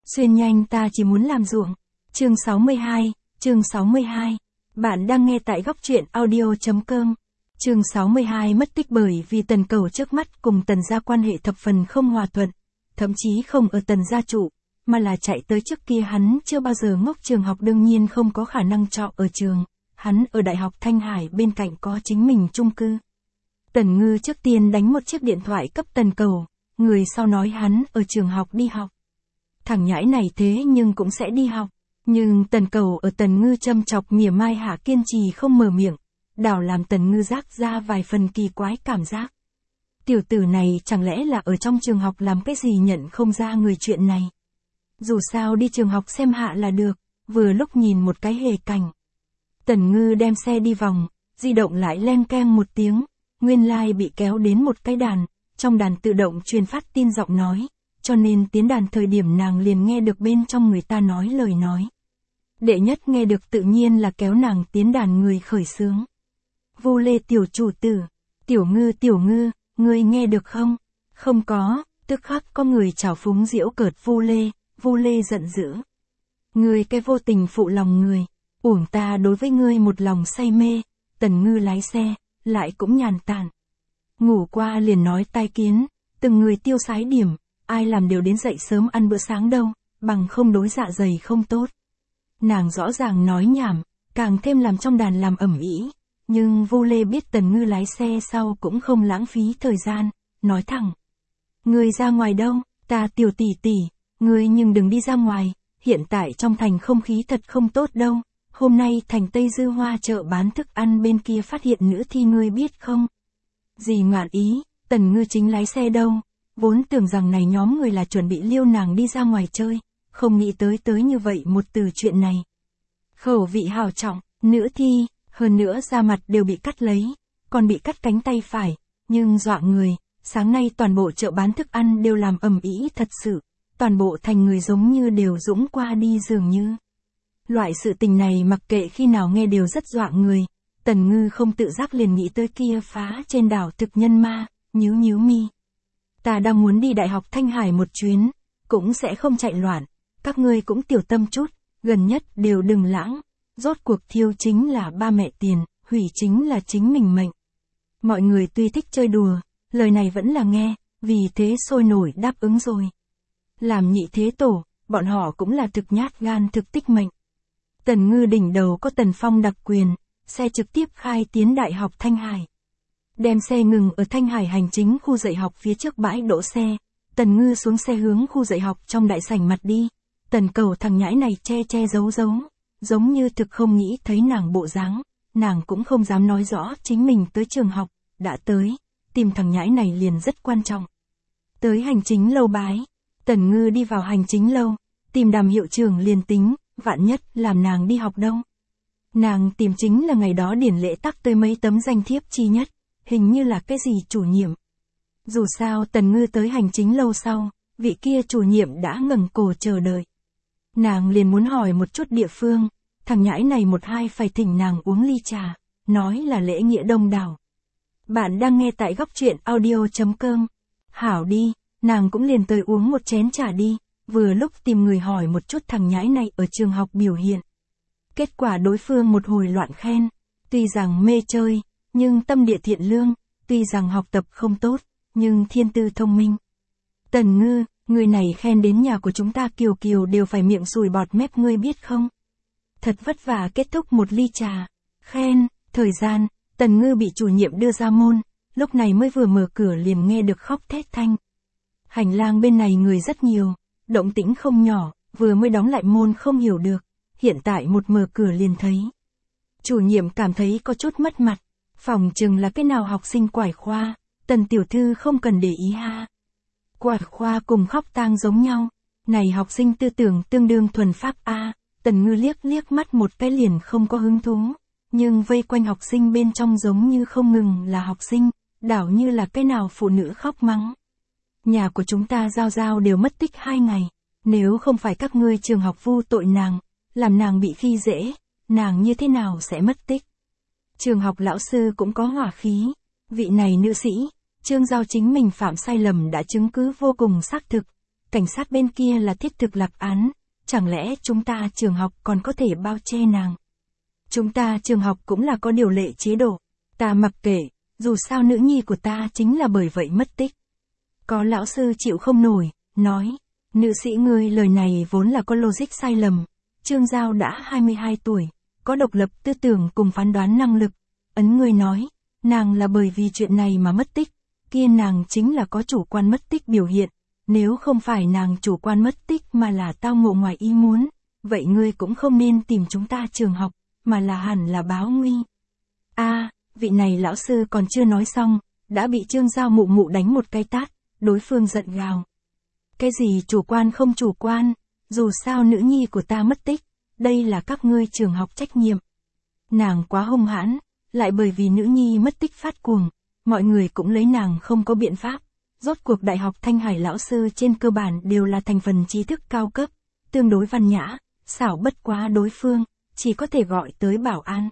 Xuyên nhanh ta chỉ muốn làm ruộng. Chương 62, chương 62. Bạn đang nghe tại góc truyện audio.com. Chương 62 mất tích bởi vì Tần Cầu trước mắt cùng Tần gia quan hệ thập phần không hòa thuận, thậm chí không ở Tần gia trụ, mà là chạy tới. Trước kia hắn chưa bao giờ ngốc trường học, đương nhiên không có khả năng trọ ở trường, hắn ở Đại học Thanh Hải bên cạnh có chính mình chung cư. Tần Ngư trước tiên đánh một chiếc điện thoại cấp Tần Cầu, người sau nói hắn ở trường học đi học. Thằng nhãi này thế nhưng cũng sẽ đi học, nhưng Tần Cầu ở Tần Ngư châm chọc mỉa mai hạ kiên trì không mở miệng, đảo làm Tần Ngư rác ra vài phần kỳ quái cảm giác. Tiểu tử này chẳng lẽ là ở trong trường học làm cái gì nhận không ra người chuyện này. Dù sao đi trường học xem hạ là được, vừa lúc nhìn một cái hề cảnh. Tần Ngư đem xe đi vòng, di động lại leng keng một tiếng, nguyên lai bị kéo đến một cái đàn, trong đàn tự động truyền phát tin giọng nói, cho nên tiến đàn thời điểm nàng liền nghe được bên trong người ta nói lời nói. Đệ nhất nghe được tự nhiên là kéo nàng tiến đàn người khởi xướng. Vô Lê tiểu chủ tử, Tiểu Ngư, ngươi nghe được không? Không có, tức khắc có người trào phúng giễu cợt Vô Lê giận dữ. Ngươi cái vô tình phụ lòng người, uổng ta đối với ngươi một lòng say mê. Tần Ngư lái xe, lại cũng nhàn tản. Ngủ qua liền nói tai kiến, từng người tiêu sái điểm, ai làm đều đến dậy sớm ăn bữa sáng đâu, bằng không đối dạ dày không tốt. Nàng rõ ràng nói nhảm, càng thêm làm trong đàn làm ầm ĩ, nhưng Vô Lê biết Tần Ngư lái xe sau cũng không lãng phí thời gian, nói thẳng. Ngươi ra ngoài đâu, ta Tiểu tỷ, ngươi nhưng đừng đi ra ngoài, hiện tại trong thành không khí thật không tốt đâu. Hôm nay thành Tây Dư Hoa chợ bán thức ăn bên kia phát hiện nữ thi, ngươi biết không? Gì ngạn ý, Tần Ngư chính lái xe đâu, vốn tưởng rằng này nhóm người là chuẩn bị liêu nàng đi ra ngoài chơi, không nghĩ tới như vậy một từ chuyện này. Khẩu vị hào trọng, nữ thi, hơn nữa da mặt đều bị cắt lấy, còn bị cắt cánh tay phải, nhưng dọa người, sáng nay toàn bộ chợ bán thức ăn đều làm ầm ĩ thật sự, toàn bộ thành người giống như đều dũng qua đi dường như. Loại sự tình này mặc kệ khi nào nghe đều rất dọa người. Tần Ngư không tự giác liền nghĩ tới kia phá trên đảo thực nhân ma, nhíu mi. Ta đang muốn đi Đại học Thanh Hải một chuyến, cũng sẽ không chạy loạn, các ngươi cũng tiểu tâm chút, gần nhất đều đừng lãng, rốt cuộc thiêu chính là ba mẹ tiền, hủy chính là chính mình mệnh. Mọi người tuy thích chơi đùa, lời này vẫn là nghe, vì thế sôi nổi đáp ứng rồi. Làm nhị thế tổ, bọn họ cũng là thực nhát gan thực tích mệnh. Tần Ngư đỉnh đầu có Tần Phong đặc quyền, xe trực tiếp khai tiến Đại học Thanh Hải. Đem xe ngừng ở Thanh Hải hành chính khu dạy học phía trước bãi đỗ xe, Tần Ngư xuống xe hướng khu dạy học trong đại sảnh mặt đi. Tần Cầu thằng nhãi này che giấu, giống như thực không nghĩ thấy nàng bộ dáng, nàng cũng không dám nói rõ chính mình tới trường học, đã tới, tìm thằng nhãi này liền rất quan trọng. Tới hành chính lâu bái, Tần Ngư đi vào hành chính lâu, tìm Đàm hiệu trưởng liền tính, vạn nhất làm nàng đi học đâu. Nàng tìm chính là ngày đó điển lễ tắc tới mấy tấm danh thiếp chi nhất, hình như là cái gì chủ nhiệm. Dù sao Tần Ngư tới hành chính lâu sau, vị kia chủ nhiệm đã ngẩng cổ chờ đợi. Nàng liền muốn hỏi một chút địa phương, thằng nhãi này một hai phải thỉnh nàng uống ly trà, nói là lễ nghĩa đông đảo. Bạn đang nghe tại góc truyện audio.com. Hảo đi, nàng cũng liền tới uống một chén trà đi, vừa lúc tìm người hỏi một chút thằng nhãi này ở trường học biểu hiện. Kết quả đối phương một hồi loạn khen, tuy rằng mê chơi, nhưng tâm địa thiện lương, tuy rằng học tập không tốt, nhưng thiên tư thông minh. Tần Ngư, người này khen đến nhà của chúng ta Kiều đều phải miệng sùi bọt mép, ngươi biết không? Thật vất vả kết thúc một ly trà, khen, thời gian, Tần Ngư bị chủ nhiệm đưa ra môn, lúc này mới vừa mở cửa liền nghe được khóc thét thanh. Hành lang bên này người rất nhiều, động tĩnh không nhỏ, vừa mới đóng lại môn không hiểu được, hiện tại một mở cửa liền thấy. Chủ nhiệm cảm thấy có chút mất mặt, phòng chừng là cái nào học sinh quải khoa, Tần tiểu thư không cần để ý ha. Quải khoa cùng khóc tang giống nhau, này học sinh tư tưởng tương đương thuần pháp a. Tần Ngư liếc mắt một cái liền không có hứng thú, nhưng vây quanh học sinh bên trong giống như không ngừng là học sinh, đảo như là cái nào phụ nữ khóc mắng. Nhà của chúng ta Giao đều mất tích 2 ngày, nếu không phải các ngươi trường học vu tội nàng, làm nàng bị khi dễ, nàng như thế nào sẽ mất tích. Trường học lão sư cũng có hỏa khí, vị này nữ sĩ, Trương Giao chính mình phạm sai lầm đã chứng cứ vô cùng xác thực, cảnh sát bên kia là thiết thực lạc án, chẳng lẽ chúng ta trường học còn có thể bao che nàng? Chúng ta trường học cũng là có điều lệ chế độ, ta mặc kệ, dù sao nữ nhi của ta chính là bởi vậy mất tích. Có lão sư chịu không nổi, nói, nữ sĩ ngươi lời này vốn là có logic sai lầm, Trương Giao đã 22 tuổi, có độc lập tư tưởng cùng phán đoán năng lực, ấn ngươi nói, nàng là bởi vì chuyện này mà mất tích, kia nàng chính là có chủ quan mất tích biểu hiện, nếu không phải nàng chủ quan mất tích mà là tao ngộ ngoài ý muốn, vậy ngươi cũng không nên tìm chúng ta trường học, mà là hẳn là báo nguy. Vị này lão sư còn chưa nói xong, đã bị Trương Giao mụ mụ đánh một cái tát, đối phương giận gào. Cái gì chủ quan không chủ quan, dù sao nữ nhi của ta mất tích, đây là các ngươi trường học trách nhiệm. Nàng quá hung hãn, lại bởi vì nữ nhi mất tích phát cuồng, mọi người cũng lấy nàng không có biện pháp. Rốt cuộc Đại học Thanh Hải lão sư trên cơ bản đều là thành phần trí thức cao cấp, tương đối văn nhã, xảo bất quá đối phương, chỉ có thể gọi tới bảo an.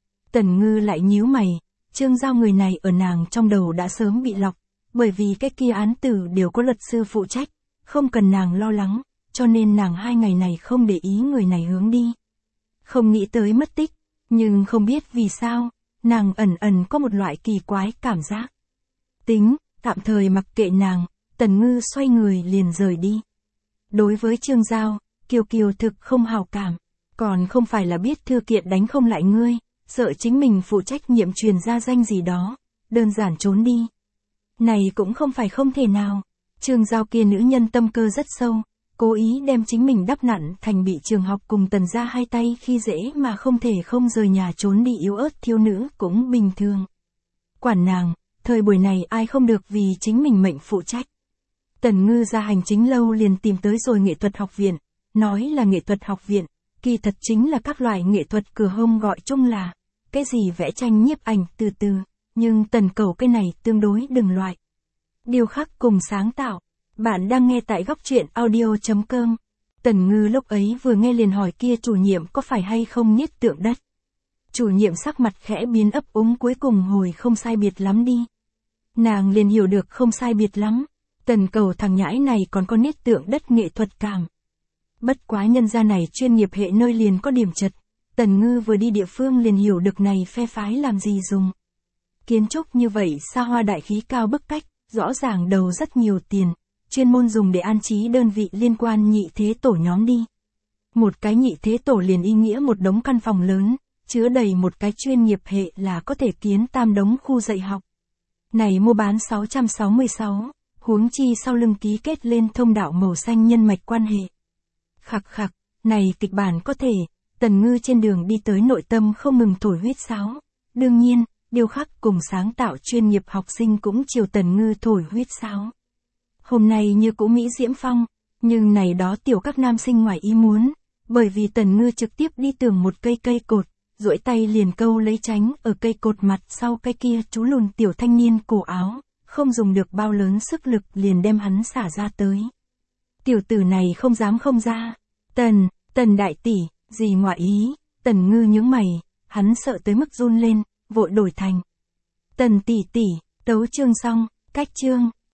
Tần Ngư lại nhíu mày, Trương Giao người này ở nàng trong đầu đã sớm bị lọc, bởi vì cái kia án tử đều có luật sư phụ trách, không cần nàng lo lắng, cho nên nàng 2 ngày này không để ý người này hướng đi. Không nghĩ tới mất tích, nhưng không biết vì sao, nàng ẩn ẩn có một loại kỳ quái cảm giác. Tính, tạm thời mặc kệ nàng, Tần Ngư xoay người liền rời đi. Đối với Trương Giao, Kiều Kiều thực không hào cảm, còn không phải là biết thư kiện đánh không lại ngươi, sợ chính mình phụ trách nhiệm truyền ra danh gì đó, đơn giản trốn đi. Này cũng không phải không thể nào, Trương Giao kia nữ nhân tâm cơ rất sâu, cố ý đem chính mình đắp nặn thành bị trường học cùng Tần gia hai tay khi dễ mà không thể không rời nhà trốn đi yếu ớt thiếu nữ cũng bình thường. Quản nàng, thời buổi này ai không được vì chính mình mệnh phụ trách. Tần Ngư ra hành chính lâu liền tìm tới rồi nghệ thuật học viện, nói là nghệ thuật học viện, kỳ thật chính là các loại nghệ thuật cửa hông gọi chung là, cái gì vẽ tranh nhiếp ảnh từ từ, nhưng Tần Cẩu cái này tương đối đừng loại. Điêu khắc cùng sáng tạo, bạn đang nghe tại góc truyện audio.com. Tần Ngư lúc ấy vừa nghe liền hỏi kia chủ nhiệm có phải hay không nhiếp tượng đất. Chủ nhiệm sắc mặt khẽ biến ấp úng cuối cùng hồi không sai biệt lắm đi. Nàng liền hiểu được không sai biệt lắm, Tần Cẩu thằng nhãi này còn có niết tượng đất nghệ thuật cảm. Bất quá nhân gia này chuyên nghiệp hệ nơi liền có điểm chật, Tần Ngư vừa đi địa phương liền hiểu được này phe phái làm gì dùng. Kiến trúc như vậy xa hoa đại khí cao bức cách, rõ ràng đầu rất nhiều tiền, chuyên môn dùng để an trí đơn vị liên quan nhị thế tổ nhóm đi. Một cái nhị thế tổ liền ý nghĩa một đống căn phòng lớn, chứa đầy một cái chuyên nghiệp hệ là có thể kiến 3 đống khu dạy học. Này mua bán 666, huống chi sau lưng ký kết lên thông đạo màu xanh nhân mạch quan hệ. Khặc khặc, này kịch bản có thể, Tần Ngư trên đường đi tới nội tâm không ngừng thổi huyết sáo. Đương nhiên, điêu khắc cùng sáng tạo chuyên nghiệp học sinh cũng chiều Tần Ngư thổi huyết sáo. Hôm nay như cũ Mỹ Diễm Phong, nhưng này đó tiểu các nam sinh ngoài ý muốn, bởi vì Tần Ngư trực tiếp đi tường một cây cột, duỗi tay liền câu lấy tránh ở cây cột mặt sau cái kia chú lùn tiểu thanh niên cổ áo, không dùng được bao lớn sức lực liền đem hắn xả ra tới. Tiểu tử này không dám không ra, Tần đại tỷ, gì ngoại ý, Tần Ngư nhướng mày, hắn sợ tới mức run lên, vội đổi thành. Tần tỷ tỷ, tấu chương xong, cách chương.